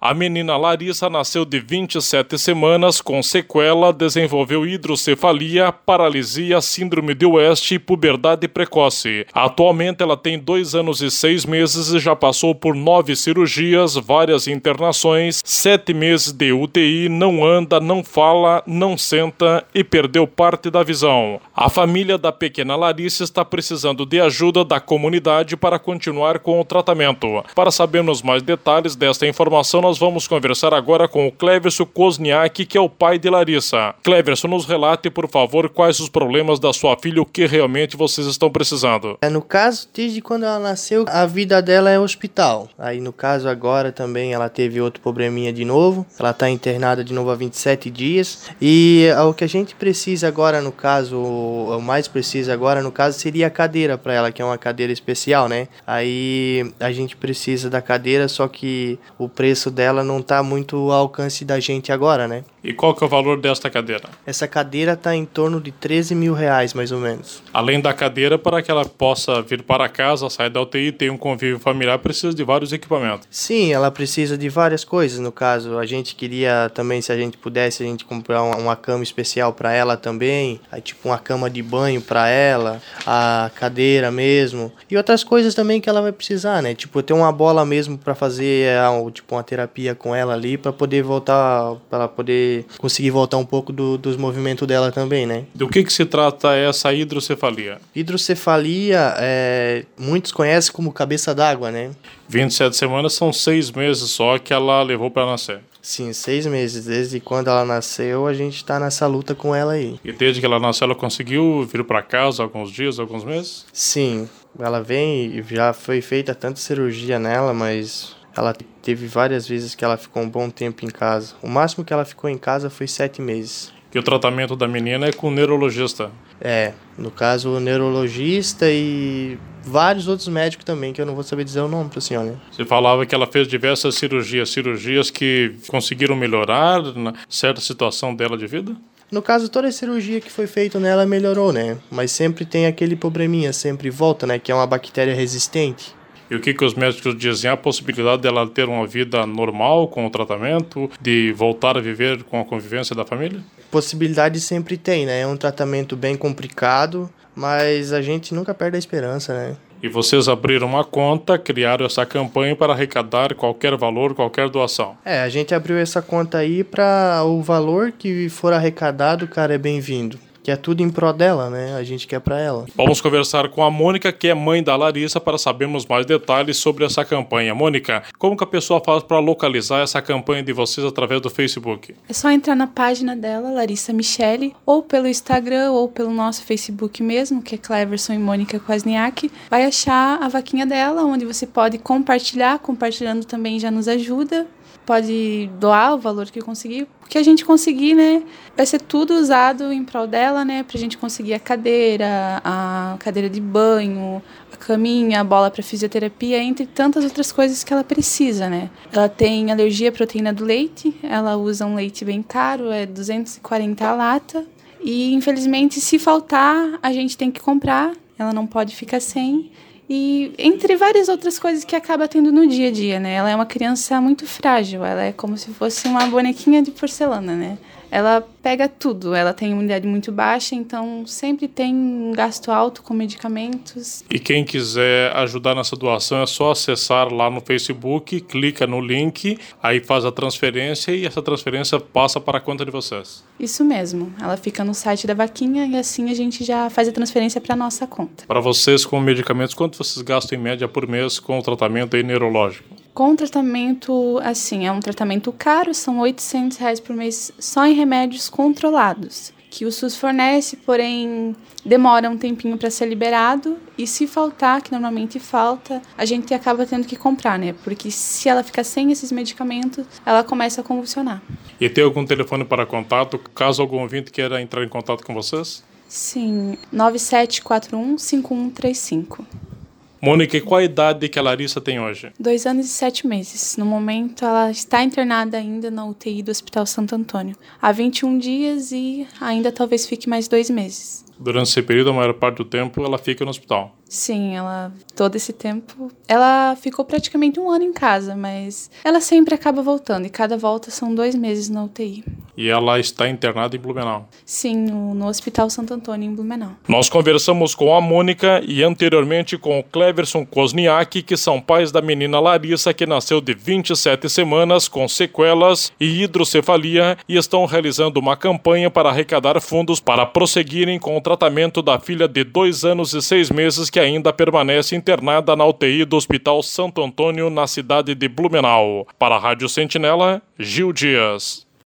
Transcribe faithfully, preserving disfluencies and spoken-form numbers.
A menina Larissa nasceu de vinte e sete semanas com sequela, desenvolveu hidrocefalia, paralisia, síndrome de West e puberdade precoce. Atualmente ela tem dois anos e seis meses e já passou por nove cirurgias, várias internações, sete meses de U T I, não anda, não fala, não senta e perdeu parte da visão. A família da pequena Larissa está precisando de ajuda da comunidade para continuar com o tratamento. Para sabermos mais detalhes desta informação, nós vamos conversar agora com o Cleverson Kosniak, que é o pai de Larissa. Cleverson, nos relate, por favor, quais os problemas da sua filha, o que realmente vocês estão precisando. É, no caso, desde quando ela nasceu, a vida dela é hospital. Aí, no caso, agora também ela teve outro probleminha de novo. Ela está internada de novo há vinte e sete dias. E o que a gente precisa agora, no caso, o mais precisa agora, no caso, seria a cadeira para ela, que é uma cadeira especial, né? Aí a gente precisa da cadeira, só que o preço dela ela não está muito ao alcance da gente agora, né? E qual que é o valor desta cadeira? Essa cadeira está em torno de treze mil reais, mais ou menos. Além da cadeira, para que ela possa vir para casa, sair da U T I, ter um convívio familiar, precisa de vários equipamentos. Sim, ela precisa de várias coisas. No caso, a gente queria também, se a gente pudesse, a gente comprar uma, uma cama especial para ela também. Aí, tipo, uma cama de banho para ela, a cadeira mesmo. E outras coisas também que ela vai precisar, né? Tipo, ter uma bola mesmo para fazer, tipo, uma terapia com ela ali, para poder voltar, para poder conseguir voltar um pouco do, dos movimentos dela também, né? Do que que se trata essa hidrocefalia? Hidrocefalia, é, muitos conhecem como cabeça d'água, né? vinte e sete semanas são seis meses só que ela levou para nascer. Sim, seis meses. Desde quando ela nasceu, a gente está nessa luta com ela aí. E desde que ela nasceu, ela conseguiu vir para casa alguns dias, alguns meses? Sim, ela vem e já foi feita tanta cirurgia nela, mas ela teve várias vezes que ela ficou um bom tempo em casa. O máximo que ela ficou em casa foi sete meses. E o tratamento da menina é com o neurologista? É, no caso o neurologista e vários outros médicos também, que eu não vou saber dizer o nome para a senhora. Você falava que ela fez diversas cirurgias, cirurgias que conseguiram melhorar na certa situação dela de vida? No caso, toda a cirurgia que foi feita nela melhorou, né? Mas sempre tem aquele probleminha, sempre volta, né? Que é uma bactéria resistente. E o que, que os médicos dizem? A possibilidade dela ter uma vida normal com o tratamento, de voltar a viver com a convivência da família? Possibilidade sempre tem, né? É um tratamento bem complicado, mas a gente nunca perde a esperança, né? E vocês abriram uma conta, criaram essa campanha para arrecadar qualquer valor, qualquer doação. É, a gente abriu essa conta aí para o valor que for arrecadado, cara, é bem-vindo. Que é tudo em prol dela, né? A gente quer pra ela. Vamos conversar com a Mônica, que é mãe da Larissa, para sabermos mais detalhes sobre essa campanha. Mônica, como que a pessoa faz para localizar essa campanha de vocês através do Facebook? É só entrar na página dela, Larissa Michele, ou pelo Instagram, ou pelo nosso Facebook mesmo, que é Cleverson e Mônica Kosniak. Vai achar a vaquinha dela, onde você pode compartilhar. Compartilhando também já nos ajuda. Pode doar o valor que conseguir. O que a gente conseguir, né, vai ser tudo usado em prol dela, né, pra gente conseguir a cadeira, a cadeira de banho, a caminha, a bola para fisioterapia, entre tantas outras coisas que ela precisa, né. Ela tem alergia à proteína do leite, ela usa um leite bem caro, é duzentos e quarenta a lata, e infelizmente se faltar, a gente tem que comprar, ela não pode ficar sem. E entre várias outras coisas que acaba tendo no dia a dia, né? Ela é uma criança muito frágil, ela é como se fosse uma bonequinha de porcelana, né? Ela pega tudo, ela tem imunidade muito baixa, então sempre tem um gasto alto com medicamentos. E quem quiser ajudar nessa doação é só acessar lá no Facebook, clica no link, aí faz a transferência e essa transferência passa para a conta de vocês. Isso mesmo, ela fica no site da vaquinha e assim a gente já faz a transferência para a nossa conta. Para vocês com medicamentos, quanto vocês gastam em média por mês com o tratamento aí neurológico? Com o tratamento, assim, é um tratamento caro, são oitocentos reais por mês só em remédios controlados, que o SUS fornece, porém demora um tempinho para ser liberado, e se faltar, que normalmente falta, a gente acaba tendo que comprar, né? Porque se ela ficar sem esses medicamentos, ela começa a convulsionar. E tem algum telefone para contato, caso algum ouvinte queira entrar em contato com vocês? Sim, nove sete quatro um cinco um três cinco. Mônica, e qual a idade que a Larissa tem hoje? Dois anos e sete meses. No momento, ela está internada ainda na U T I do Hospital Santo Antônio. Há vinte e um dias e ainda talvez fique mais dois meses. Durante esse período, a maior parte do tempo, ela fica no hospital. Sim, ela, todo esse tempo, ela ficou praticamente um ano em casa, mas ela sempre acaba voltando, e cada volta são dois meses na U T I. E ela está internada em Blumenau? Sim, no, no Hospital Santo Antônio, em Blumenau. Nós conversamos com a Mônica e anteriormente com o Cleverson Kosniak, que são pais da menina Larissa, que nasceu de vinte e sete semanas com sequelas e hidrocefalia, e estão realizando uma campanha para arrecadar fundos para prosseguirem com o tratamento da filha de dois anos e seis meses que ainda permanece internada na U T I do Hospital Santo Antônio, na cidade de Blumenau. Para a Rádio Sentinela, Gil Dias.